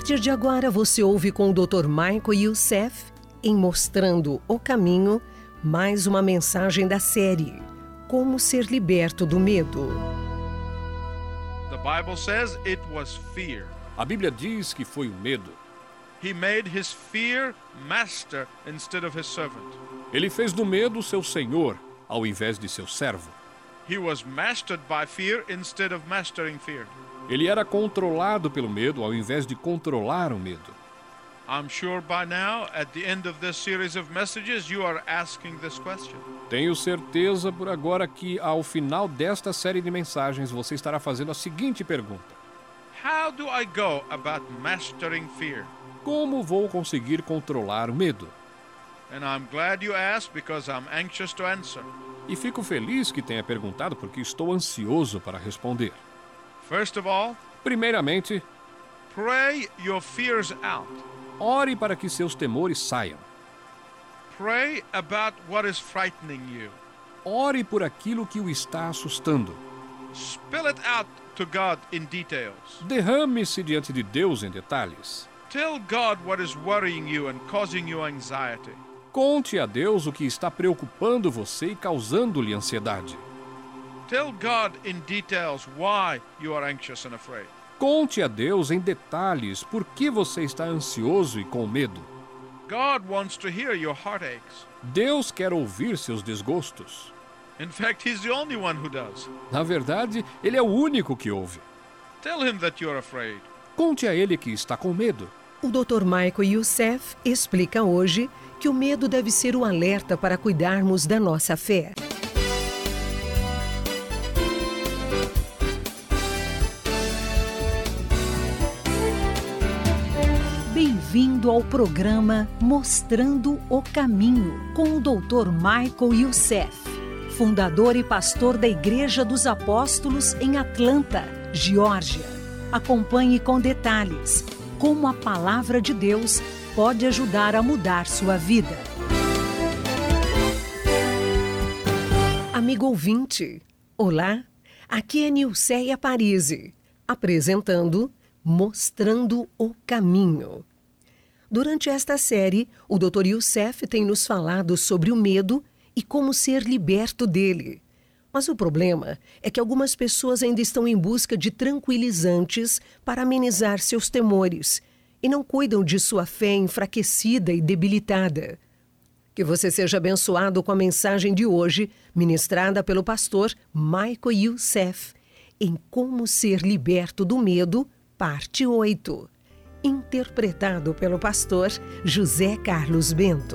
partir de agora, você ouve com o Dr. Michael Youssef, em Mostrando o Caminho, mais uma mensagem da série Como Ser Liberto do Medo. The Bible says it was fear. A Bíblia diz que foi o medo. He made his fear master instead of his servant. Ele fez do medo seu senhor, ao invés de seu servo. He was mastered by fear instead of mastering fear. Ele era controlado pelo medo, ao invés de controlar o medo. I'm sure by now, at the end of this series of messages, you are asking this question. Tenho certeza por agora que, ao final desta série de mensagens, você estará fazendo a seguinte pergunta: How do I go about mastering fear? como vou conseguir controlar o medo? And I'm glad you asked because I'm anxious to answer. E fico feliz que tenha perguntado porque estou ansioso para responder. First of all, Primeiramente, pray your fears out. ore para que seus temores saiam. Pray about what is frightening you. Ore por aquilo que o está assustando. Spill it out to God in details. Derrame-se diante de Deus em detalhes. Tell God what is worrying you and causing you anxiety. Conte a Deus o que está preocupando você e causando-lhe ansiedade. Tell God in details why you are anxious and afraid. Conte a Deus em detalhes por que você está ansioso e com medo. God wants to hear your heartaches. Deus quer ouvir seus desgostos. In fact, He's the only one who does. Na verdade, Ele é o único que ouve. Tell Him that you're afraid. Conte a Ele que está com medo. O Dr. Michael Youssef explica hoje que o medo deve ser o alerta para cuidarmos da nossa fé. Bem-vindo ao programa Mostrando o Caminho, com o Dr. Michael Youssef, fundador e pastor da Igreja dos Apóstolos em Atlanta, Geórgia. Acompanhe com detalhes como a palavra de Deus pode ajudar a mudar sua vida. Amigo ouvinte, olá, aqui é Nilceia Parisi, apresentando Mostrando o Caminho. Durante esta série, o Dr. Youssef tem nos falado sobre o medo e como ser liberto dele. Mas o problema é que algumas pessoas ainda estão em busca de tranquilizantes para amenizar seus temores e não cuidam de sua fé enfraquecida e debilitada. Que você seja abençoado com a mensagem de hoje, ministrada pelo pastor Michael Youssef, em Como Ser Liberto do Medo, parte 8. Interpretado pelo pastor José Carlos Bento.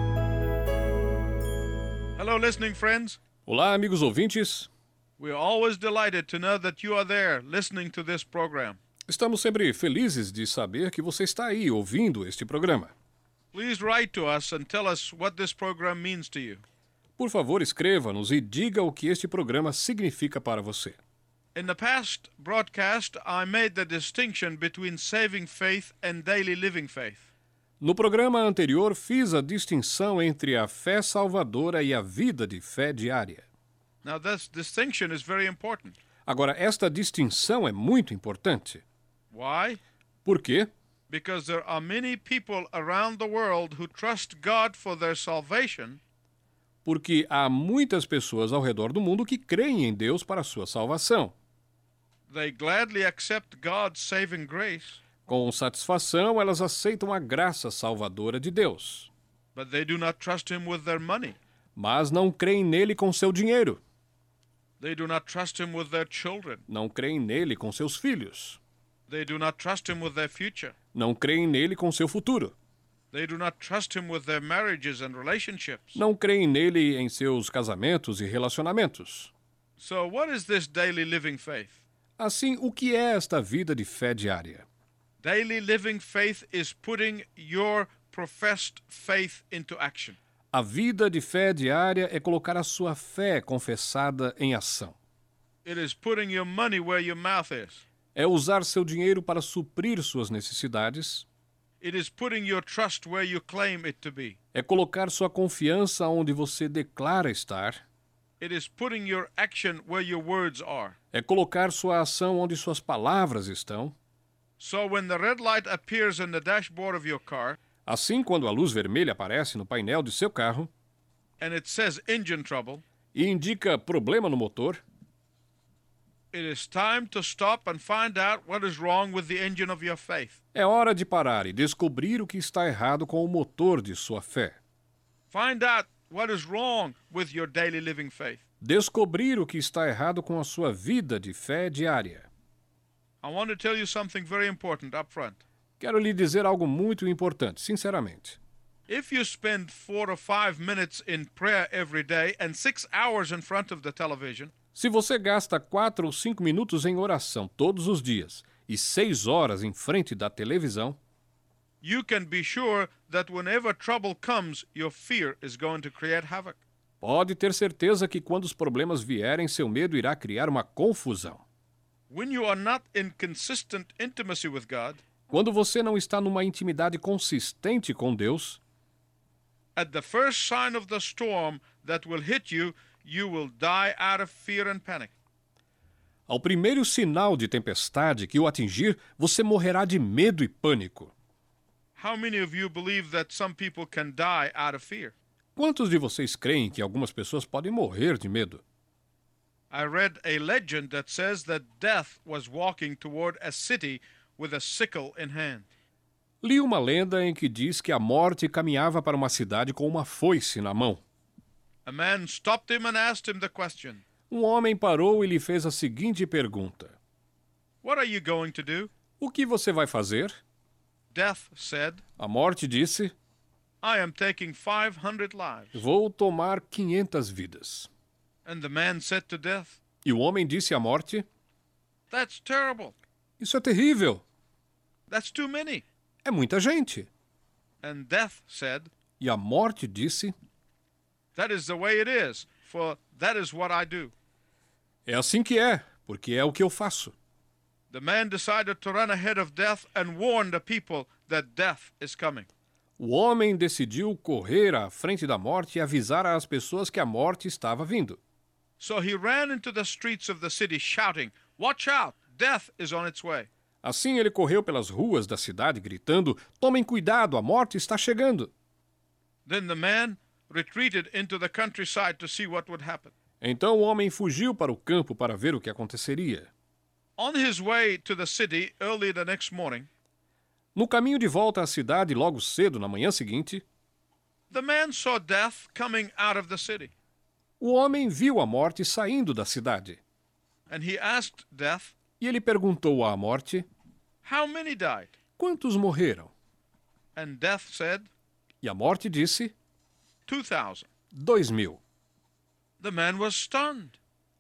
Hello, listening friends. Olá, amigos ouvintes. We are always delighted to know that you are there listening to this program. Estamos sempre felizes de saber que você está aí ouvindo este programa. Please write to us and tell us what this program means to you. Por favor, escreva-nos e diga o que este programa significa para você. In the past broadcast, I made the distinction between saving faith and daily living faith. No programa anterior, fiz a distinção entre a fé salvadora e a vida de fé diária. Now, this distinction is very important. Agora, esta distinção é muito importante. Why? Por quê? Because there are many people around the world who trust God for their salvation, Porque há muitas pessoas ao redor do mundo que creem em Deus para a sua salvação. they gladly accept God's saving grace, Com satisfação, elas aceitam a graça salvadora de Deus. but they do not trust Him with their money. Mas não creem nele com seu dinheiro. They do not trust Him with their children. Não creem nele com seus filhos. They do not trust Him with their future. Não creem nele com seu futuro. They do not trust Him with their marriages and relationships. Não creem nele em seus casamentos e relacionamentos. So what is this daily living faith? Assim, o que é esta vida de fé diária? Daily living faith is putting your professed faith into action. A vida de fé diária é colocar a sua fé confessada em ação. It is putting your money where your mouth is. É usar seu dinheiro para suprir suas necessidades. It is putting your trust where you claim it to be. É colocar sua confiança onde você declara estar. It is putting your action where your words are. É colocar sua ação onde suas palavras estão. So when the red light appears in the dashboard of your car, Assim, quando a luz vermelha aparece no painel de seu carro and it says engine trouble, e indica problema no motor, it is time to stop and find out what is wrong with the engine of your faith. é hora de parar e descobrir o que está errado com o motor de sua fé. Find out what is wrong with your daily living faith. Descobrir o que está errado com a sua vida de fé diária. I want to tell you something very important up front. Quero lhe dizer algo muito importante, sinceramente. If you spend 4 or 5 minutes in prayer every day and 6 hours in front of the television, Se você gasta 4 ou 5 minutos em oração todos os dias e 6 horas em frente da televisão, you can be sure that whenever trouble comes, your fear is going to create havoc. pode ter certeza que quando os problemas vierem, seu medo irá criar uma confusão. When you are not in consistent intimacy with God, Quando você não está numa intimidade consistente com Deus, at the first sign of the storm that will hit you, you will die out of fear and panic. ao primeiro sinal de tempestade que o atingir, você morrerá de medo e pânico. How many of you believe that some people can die out of fear? Quantos de vocês creem que algumas pessoas podem morrer de medo? I read a legend that says that death was walking toward a city with a sickle in hand. Li uma lenda em que diz que a morte caminhava para uma cidade com uma foice na mão. A man stopped him and asked him the question, Um homem parou e lhe fez a seguinte pergunta: "What are you going to do?" O que você vai fazer? Death said, A morte disse: "I am taking 500 lives." Vou tomar 500 vidas. And the man said to death, E o homem disse à morte: "That's terrible. Isso é terrível. That's too many." É muita gente. And death said, E a morte disse: "That is the way it is, for that is what I do." É assim que é, porque é o que eu faço. The man decided to run ahead of death and warn the people that death is coming. O homem decidiu correr à frente da morte e avisar às pessoas que a morte estava vindo. So he ran into the streets of the city shouting, "Watch out, death is on its way." Assim ele correu pelas ruas da cidade gritando: Tomem cuidado, a morte está chegando. Then the man retreated into the countryside to see what would happen. Então o homem fugiu para o campo para ver o que aconteceria. On his way to the city early the next morning, No caminho de volta à cidade, logo cedo na manhã seguinte, the man saw death coming out of the city. o homem viu a morte saindo da cidade. And he asked death, E ele perguntou à morte: "How many died?" Quantos morreram? And death said, E a morte disse: 2,000. 2.000. The man was stunned.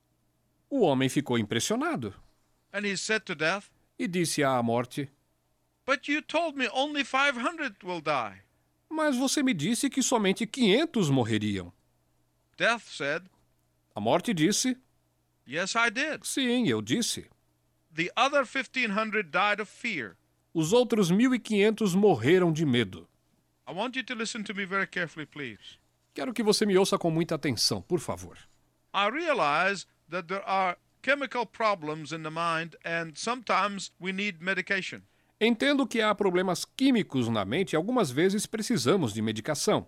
O homem ficou impressionado And he said to death, e disse à morte: "But you told me only 500 will die." Mas você me disse que somente 500 morreriam. Death said, A morte disse: "Yes, I did. Sim, eu disse. The other 1,500 died of fear." Os outros 1.500 morreram de medo. I want you to listen to me very carefully, please. Quero que você me ouça com muita atenção, por favor. I realize that there are chemical problems in the mind and sometimes we need medication. Entendo que há problemas químicos na mente e algumas vezes precisamos de medicação.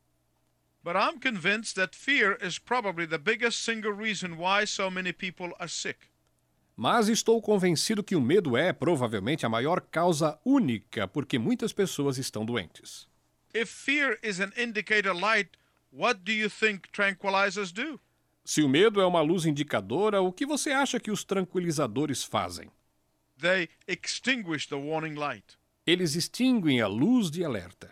But I'm convinced that fear is probably the biggest single reason why so many people are sick. Mas estou convencido que o medo é provavelmente a maior causa única porque muitas pessoas estão doentes. If fear is an indicator light, what do you think tranquilizers do? Se o medo é uma luz indicadora, o que você acha que os tranquilizadores fazem? They extinguish the warning light. Eles extinguem a luz de alerta.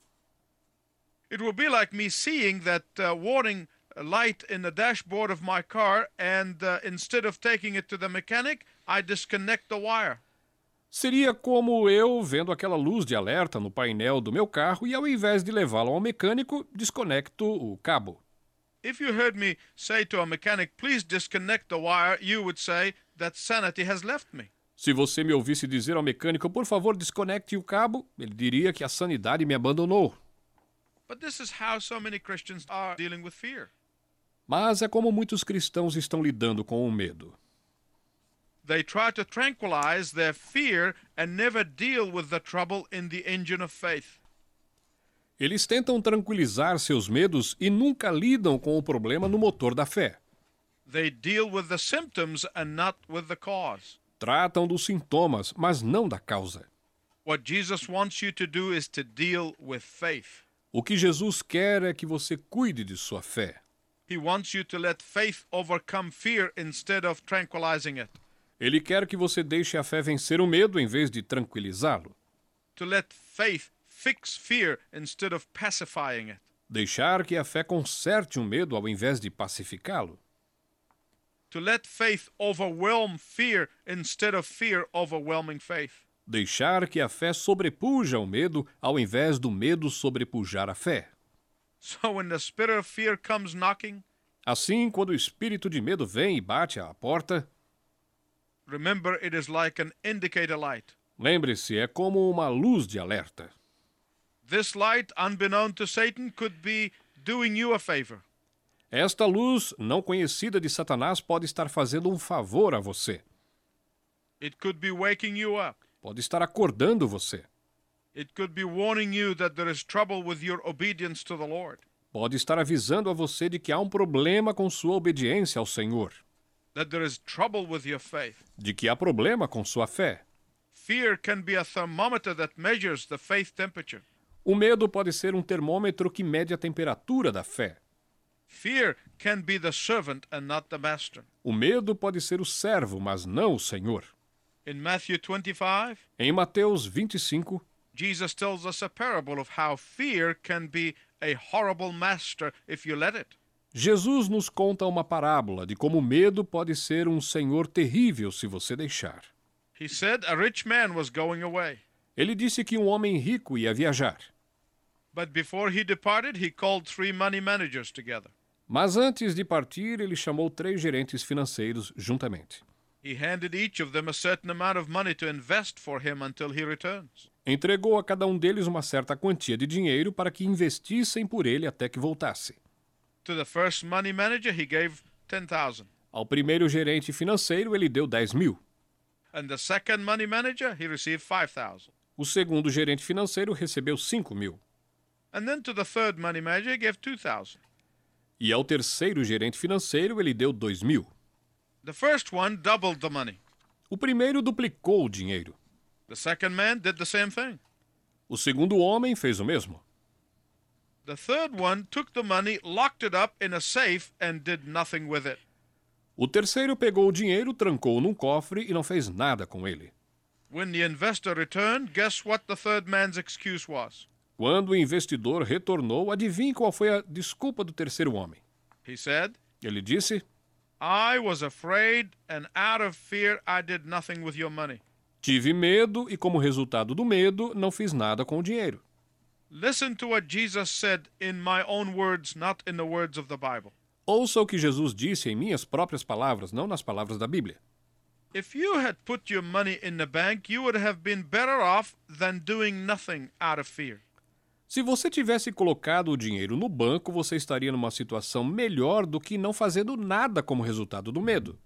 It will be like me seeing that warning light in the dashboard of my car and instead of taking it to the mechanic, I disconnect the wire. Seria como eu vendo aquela luz de alerta no painel do meu carro e ao invés de levá-lo ao mecânico, desconecto o cabo. If you heard me say to a mechanic, "Please disconnect the wire," you would say that sanity has left me. Se você me ouvisse dizer ao mecânico, por favor, desconecte o cabo, ele diria que a sanidade me abandonou. But this is how so many Christians are dealing with fear. Mas é como muitos cristãos estão lidando com o medo. they try to tranquilize their fear and never deal with the trouble in the engine of faith. Eles tentam tranquilizar seus medos e nunca lidam com o problema no motor da fé. They deal with the symptoms and not with the cause. Tratam dos sintomas, mas não da causa. What Jesus wants you to do is to deal with faith. O que Jesus quer é que você cuide de sua fé. He wants you to let faith overcome fear instead of tranquilizing it. Ele quer que você deixe a fé vencer o medo em vez de tranquilizá-lo. To let faith fix fear instead of pacifying it. Deixar que a fé conserte o medo ao invés de pacificá-lo. To let faith overwhelm fear instead of fear overwhelming faith. Deixar que a fé sobrepuja o medo ao invés do medo sobrepujar a fé. So when the spirit of fear comes knocking, Assim, quando o espírito de medo vem e bate à porta, remember it is like an indicator light. lembre-se, é como uma luz de alerta. This light, unbeknown to Satan, could be doing you a favor. Esta luz, não conhecida de Satanás, pode estar fazendo um favor a você. It could be waking you up. Pode estar acordando você. It could be warning you that there is trouble with your obedience to the Lord. Pode estar avisando a você de que há um problema com sua obediência ao Senhor. That there is trouble with your faith. De que há problema com sua fé. Fear can be a thermometer that measures the faith temperature. O medo pode ser um termômetro que mede a temperatura da fé. Fear can be the servant and not the master. O medo pode ser o servo, mas não o Senhor. In Matthew 25, Em Mateus 25, Jesus tells us a parable of how fear can be a horrible master if you let it. Jesus nos conta uma parábola de como o medo pode ser um senhor terrível se você deixar. He said a rich man was going away, Ele disse que um homem rico ia viajar. but before he departed, he called 3 money managers together. Mas antes de partir, ele chamou 3 gerentes financeiros juntamente. He handed each of them a certain amount of money to invest for him until he returns. Entregou a cada um deles uma certa quantia de dinheiro para que investissem por ele até que voltasse. To the first money manager, he gave 10,000. Ao primeiro gerente financeiro, ele deu 10.000. And the second money manager, he received 5,000. O segundo gerente financeiro recebeu 5.000. And then to the third money manager, he gave 2,000. E ao terceiro gerente financeiro, ele deu 2.000. The first one doubled the money. O primeiro duplicou o dinheiro. The second man did the same thing. O segundo homem fez o mesmo. The third one took the money, locked it up in a safe, and did nothing with it. O terceiro pegou o dinheiro, trancou-o num cofre e não fez nada com ele. When the investor returned, guess what the third man's excuse was? Quando o investidor retornou, adivinhe qual foi a desculpa do terceiro homem. He said, Ele disse: I was afraid, and out of fear, I did nothing with your money. Tive medo e, como resultado do medo, não fiz nada com o dinheiro. Listen to what Jesus said in my own words, not in the words of the Bible. Ouça o que Jesus disse em minhas próprias palavras, não nas palavras da Bíblia. If you had put your money in the bank, you would have been better off than doing nothing out of fear. Se você tivesse colocado o dinheiro no banco, você estaria numa situação melhor do que não fazendo nada como resultado do medo.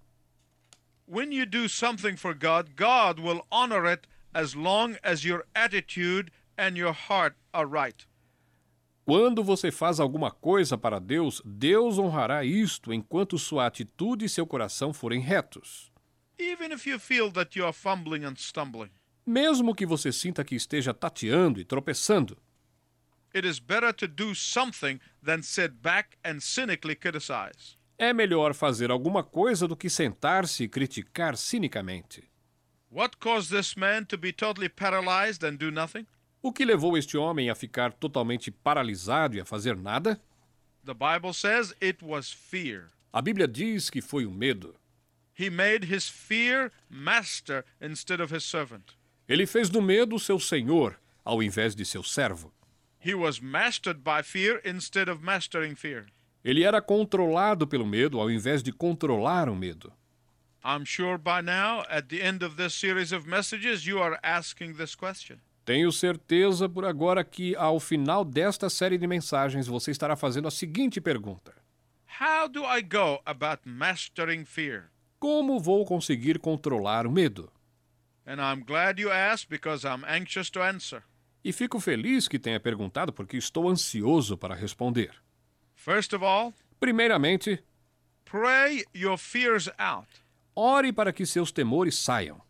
When you do something for God, God will honor it as long as your attitude and your heart are right. Quando você faz alguma coisa para Deus, Deus honrará isto enquanto sua atitude e seu coração forem retos. Even if you feel that you are fumbling and stumbling. Mesmo que você sinta que esteja tateando e tropeçando. It is better to do something than sit back and cynically criticize. É melhor fazer alguma coisa do que sentar-se e criticar cinicamente. What caused this man to be totally paralyzed and do nothing? O que levou este homem a ficar totalmente paralisado e a fazer nada? The Bible says it was fear. A Bíblia diz que foi o medo. He made his fear master instead of his servant. Ele fez do medo seu senhor, ao invés de seu servo. He was mastered by fear instead of mastering fear. Ele era controlado pelo medo, ao invés de controlar o medo. I'm sure by now, at the end of this series of messages, you are asking this question. Tenho certeza por agora que, ao final desta série de mensagens, você estará fazendo a seguinte pergunta: How do I go about mastering fear? Como vou conseguir controlar o medo? And I'm glad you asked because I'm anxious to answer. E fico feliz que tenha perguntado porque estou ansioso para responder. First of all, Primeiramente, pray your fears out. ore para que seus temores saiam.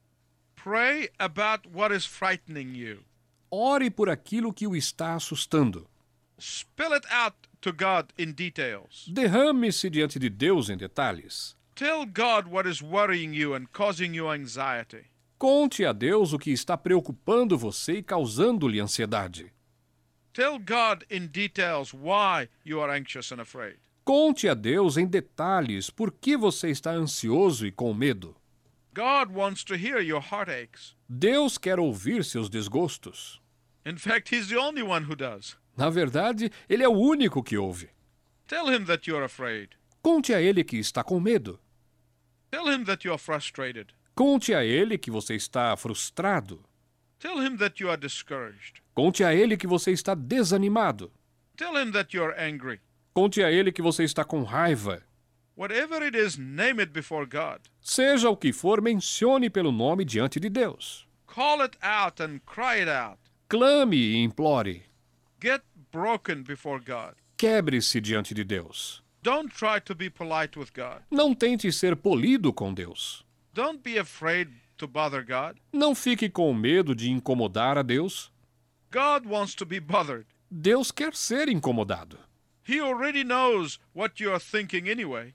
Pray about what is frightening you. Ore por aquilo que o está assustando. Spill it out to God in details. Derrame-se diante de Deus em detalhes. Tell God what is worrying you and causing you anxiety. Conte a Deus o que está preocupando você e causando-lhe ansiedade. Tell God in details why you are anxious and afraid. Conte a Deus em detalhes por que você está ansioso e com medo. God wants to hear your heartaches. Deus quer ouvir seus desgostos. In fact, He's the only one who does. Na verdade, Ele é o único que ouve. Tell Him that you're afraid. Conte a Ele que está com medo. Tell Him that you are frustrated. Conte a Ele que você está frustrado. Tell Him that you are discouraged. Conte a Ele que você está desanimado. Tell Him that you are angry. Conte a Ele que você está com raiva. Whatever it is, name it before God. Seja o que for, mencione pelo nome diante de Deus. Call it out and cry it out. Clame e implore. Get broken before God. Quebre-se diante de Deus. Don't try to be polite with God. Não tente ser polido com Deus. Don't be afraid to bother God. Não fique com medo de incomodar a Deus. God wants to be bothered. Deus quer ser incomodado. He already knows what you are thinking anyway,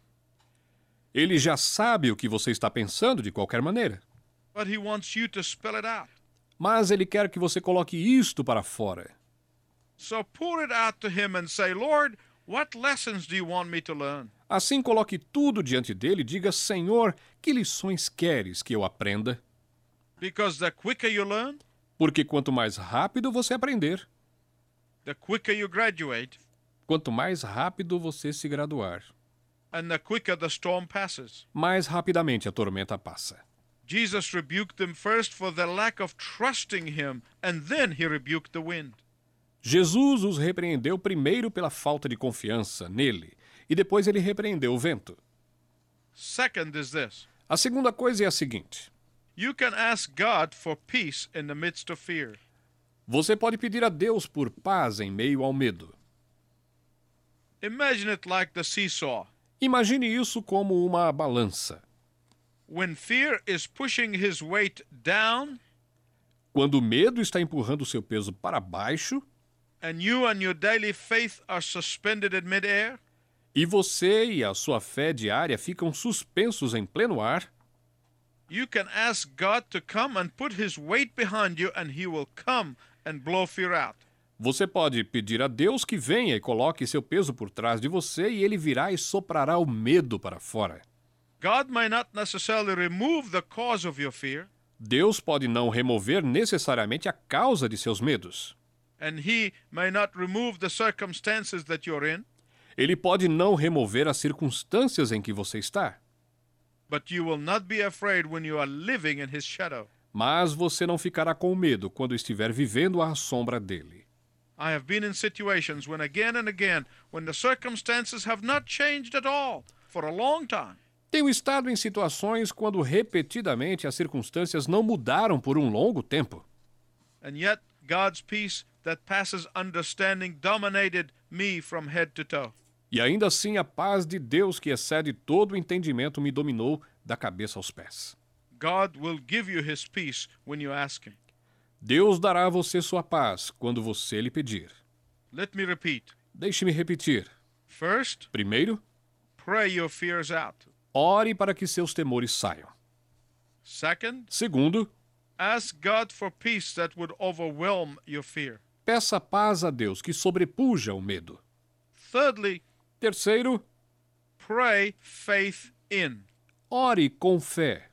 Ele já sabe o que você está pensando de qualquer maneira. but He wants you to spell it out. Mas Ele quer que você coloque isto para fora. So pour it out to Him and say, Lord, what lessons do you want me to learn? Assim coloque tudo diante dele e diga, Senhor, que lições queres que eu aprenda? Because the quicker you learn, Porque quanto mais rápido você aprender, the quicker you graduate, quanto mais rápido você se graduar, and the quicker the storm passes. mais rapidamente a tormenta passa. Jesus rebuked them first for their lack of trusting Him, and then He rebuked the wind. Jesus os repreendeu primeiro pela falta de confiança nele, e depois ele repreendeu o vento. Second is this. A segunda coisa é a seguinte: You can ask God for peace in the midst of fear. você pode pedir a Deus por paz em meio ao medo. Imagine it like the seesaw. Imagine isso como uma balança. When fear is pushing his weight down, Quando o medo está empurrando o seu peso para baixo, and you and your daily faith are suspended in midair, e você e a sua fé diária ficam suspensos em pleno ar, you can ask God to come and put His weight behind you, and He will come and blow fear out. você pode pedir a Deus que venha e coloque seu peso por trás de você e ele virá e soprará o medo para fora. God may not necessarily remove the cause of your fear, Deus pode não remover necessariamente a causa de seus medos. and He may not remove the circumstances that you're in, Ele pode não remover as circunstâncias em que você está, but you will not be afraid when you are living in His shadow. mas você não ficará com medo quando estiver vivendo à sombra dele. I have been in situations when again and again, when the circumstances have not changed at all for a long time, Tenho estado em situações quando repetidamente as circunstâncias não mudaram por um longo tempo. and yet God's peace that passes understanding dominated me from head to toe. E ainda assim a paz de Deus que excede todo o entendimento me dominou da cabeça aos pés. God will give you His peace when you ask Him. Deus dará a você sua paz quando você lhe pedir. Let me repeat. Deixe-me repetir. First, Primeiro, pray your fears out. ore para que seus temores saiam. Second, Segundo, ask God for peace that would overwhelm your fear. peça paz a Deus que sobrepuja o medo. Thirdly, Terceiro, pray faith in. ore com fé.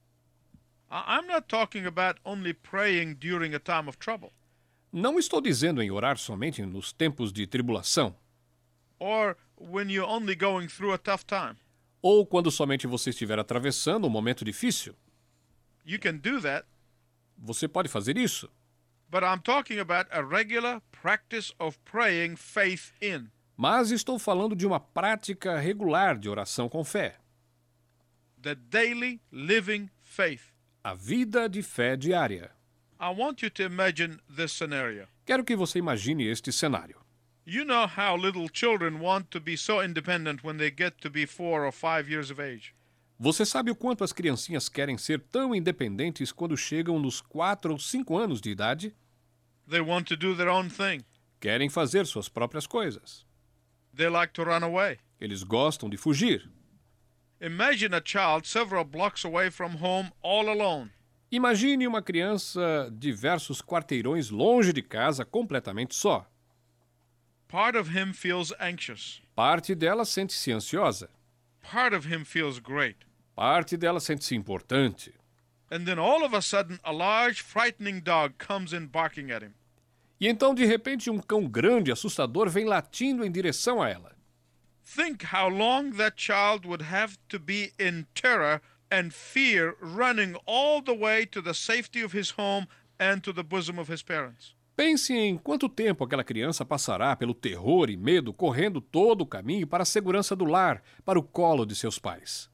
I'm not talking about only praying during a time of trouble Não estou dizendo em orar somente nos tempos de tribulação, or when you're only going through a tough time. ou quando somente você estiver atravessando um momento difícil. You can do that, Você pode fazer isso, but I'm talking about a regular practice of praying faith in. mas estou falando de uma prática regular de oração com fé. the daily living faith. A vida de fé diária. I want you to imagine this scenario. Quero que você imagine este cenário. You know how little children want to be so independent when they get to be 4 or 5 years of age. Você sabe o quanto as criancinhas querem ser tão independentes quando chegam nos 4 ou 5 anos de idade? They want to do their own thing. Querem fazer suas próprias coisas. They like to run away. Eles gostam de fugir. Imagine a child several blocks away from home all alone. Imagine uma criança diversos quarteirões longe de casa, completamente só. Part of him feels anxious. Parte dela sente-se ansiosa. Part of him feels great. Parte dela sente-se importante. And then all of a sudden, a large, frightening dog comes in barking at him. E então, de repente, um cão grande, assustador, vem latindo em direção a ela. Think how long that child would have to be in terror and fear, running all the way to the safety of his home and to the bosom of his parents. Pense em quanto tempo aquela criança passará pelo terror e medo, correndo todo o caminho para a segurança do lar, para o colo de seus pais.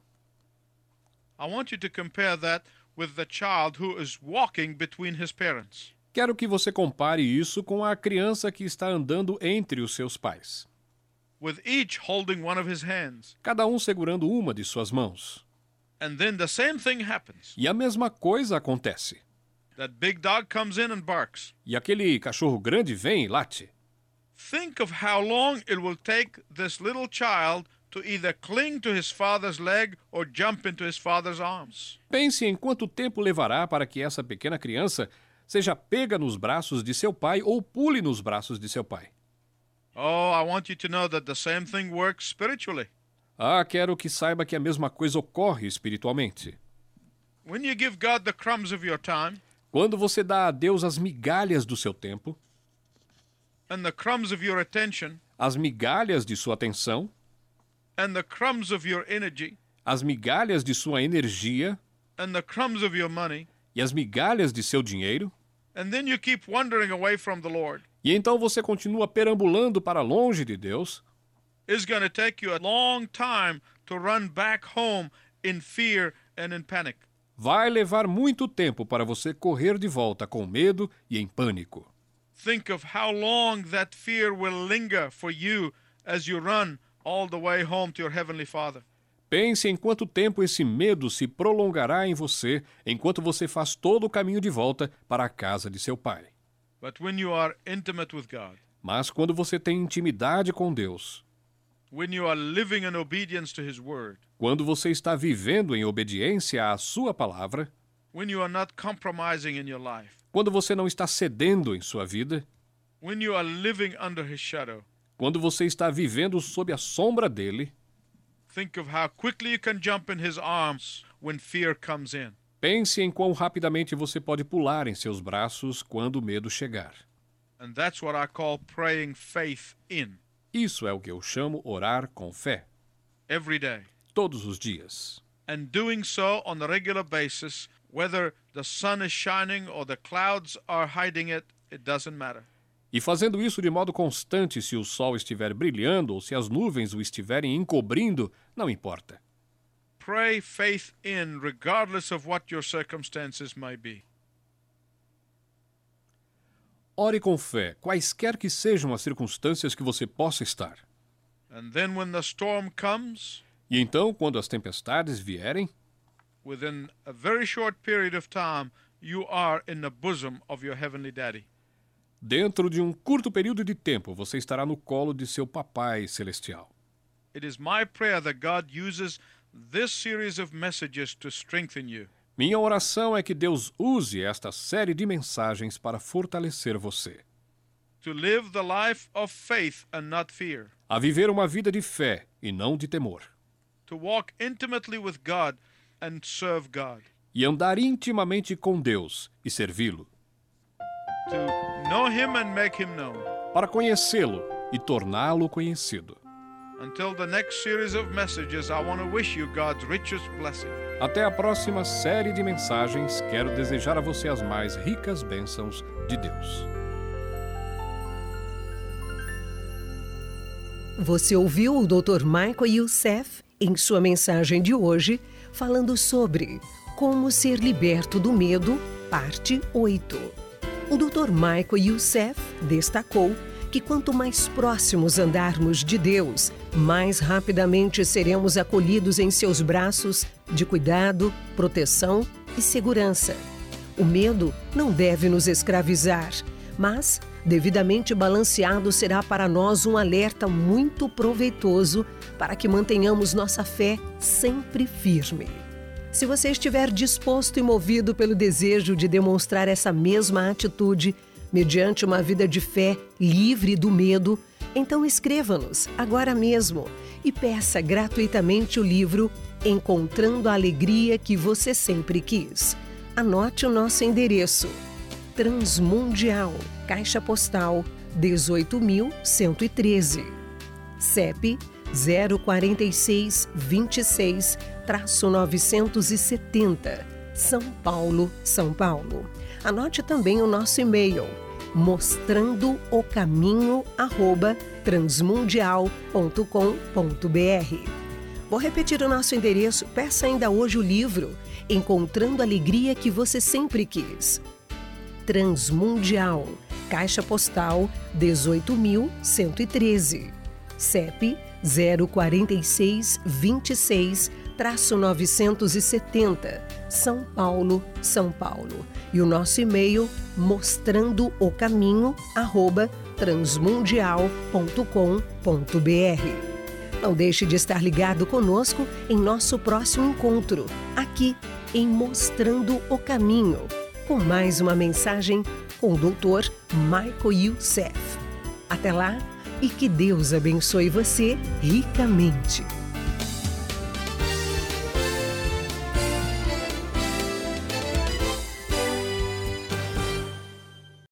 I want you to compare that with the child who is walking between his parents. Quero que você compare isso com a criança que está andando entre os seus pais. With each holding one of his hands. Cada um segurando uma de suas mãos. And then the same thing happens. E a mesma coisa acontece. That big dog comes in and barks. E aquele cachorro grande vem e late. Think of how long it will take this little child to either cling to his father's leg or jump into his father's arms. Pense em quanto tempo levará para que essa pequena criança seja pega nos braços de seu pai ou pule nos braços de seu pai. Oh, I want you to know that the same thing works spiritually. Ah, quero que saiba que a mesma coisa ocorre espiritualmente. When you give God the crumbs of your time, quando você dá a Deus as migalhas do seu tempo, and the crumbs of your attention, as migalhas de sua atenção, and the crumbs of your energy, as migalhas de sua energia, and the crumbs of your money, e as migalhas de seu dinheiro, and then you keep wandering away from the Lord, e então você continua perambulando para longe de Deus, it's going to take you a long time to run back home in fear and in panic. Vai levar muito tempo para você correr de volta com medo e em pânico. Think of how long that fear will linger for you as you run all the way home to your heavenly Father. Pense em quanto tempo esse medo se prolongará em você enquanto você faz todo o caminho de volta para a casa de seu pai. But when you are intimate with God, mas quando você tem intimidade com Deus, when you are living in obedience to His word, quando você está vivendo em obediência à sua palavra, when you are not compromising in your life, quando você não está cedendo em sua vida, when you are living under His shadow, quando você está vivendo sob a sombra dele, think of how quickly you can jump in His arms when fear comes in. Pense em quão rapidamente você pode pular em seus braços quando o medo chegar. And that's what I call praying faith in. Isso é o que eu chamo orar com fé. Every day. Todos os dias. And doing so on a regular basis, whether the sun is shining or the clouds are hiding it, it doesn't matter. E fazendo isso de modo constante, se o sol estiver brilhando ou se as nuvens o estiverem encobrindo, não importa. Pray faith in, regardless of what your circumstances may be. Ore com fé, quaisquer que sejam as circunstâncias que você possa estar. And then when the storm comes, e então, quando as tempestades vierem, within a very short period of time, you are in the bosom of your heavenly daddy. Dentro de um curto período de tempo, você estará no colo de seu papai celestial. It is my prayer that God uses this series of messages to strengthen you. Minha oração é que Deus use esta série de mensagens para fortalecer você. To live the life of faith and not fear. A viver uma vida de fé e não de temor. To walk intimately with God and serve God. E andar intimamente com Deus e servi-lo. To know Him and make Him known. Para conhecê-lo e torná-lo conhecido. Until the next series of messages, I want to wish you God's richest blessing. Até a próxima série de mensagens, quero desejar a você as mais ricas bênçãos de Deus. Você ouviu o Dr. Michael Youssef em sua mensagem de hoje, falando sobre Como Ser Liberto do Medo, parte 8. O Dr. Michael Youssef destacou que quanto mais próximos andarmos de Deus, mais rapidamente seremos acolhidos em seus braços de cuidado, proteção e segurança. O medo não deve nos escravizar, mas, devidamente balanceado, será para nós um alerta muito proveitoso para que mantenhamos nossa fé sempre firme. Se você estiver disposto e movido pelo desejo de demonstrar essa mesma atitude, mediante uma vida de fé livre do medo, então escreva-nos agora mesmo e peça gratuitamente o livro Encontrando a Alegria que Você Sempre Quis. Anote o nosso endereço: Transmundial, Caixa Postal 18.113, CEP 04626-970, São Paulo, São Paulo. Anote também o nosso e-mail, mostrandoocaminho@transmundial.com.br. Vou repetir o nosso endereço. Peça ainda hoje o livro Encontrando a Alegria que Você Sempre Quis. Transmundial, Caixa Postal 18.113, CEP 04626-970, São Paulo, São Paulo. E o nosso e-mail, mostrandoocaminho@transmundial.com.br. Não deixe de estar ligado conosco em nosso próximo encontro, aqui em Mostrando o Caminho, com mais uma mensagem com o Dr. Michael Youssef. Até lá e que Deus abençoe você ricamente.